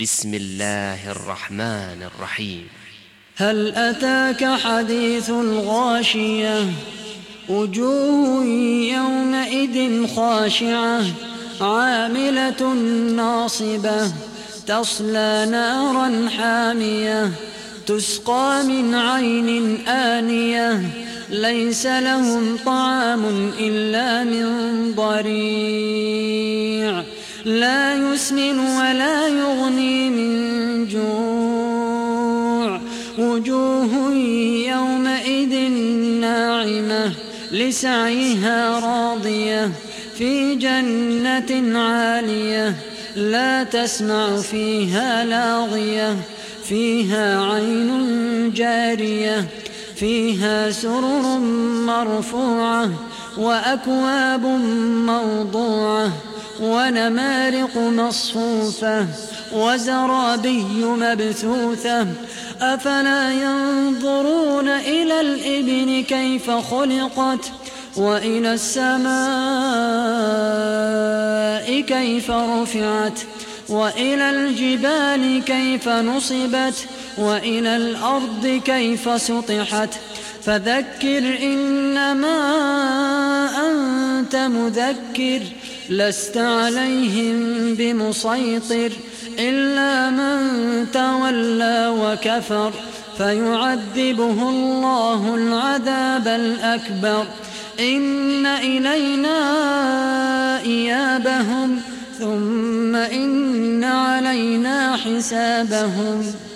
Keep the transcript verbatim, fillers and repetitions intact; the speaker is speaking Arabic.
بسم الله الرحمن الرحيم. هل أتاك حديث الغاشية وجوه يومئذ خاشعة عاملة ناصبة تصلى نارا حامية تسقى من عين آنية ليس لهم طعام إلا من ضريع لا يسمن ولا يغني من جوع وجوه يومئذ ناعمة لسعيها راضية في جنة عالية لا تسمع فيها لاغية فيها عين جارية فيها سرر مرفوعة وأكواب موضوعة ونمارق مصفوفة وزرابي مبثوثة أفلا ينظرون إلى الإبل كيف خلقت وإلى السماء كيف رفعت وإلى الجبال كيف نصبت وإلى الأرض كيف سطحت فذكر إنما أنت مذكر لست عليهم بمسيطر إلا من تولى وكفر فيعذبه الله العذاب الأكبر إن إلينا إيابهم ثم إن علينا حسابهم.